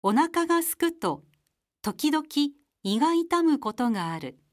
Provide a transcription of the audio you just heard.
お腹がすくと時々胃が痛むことがある。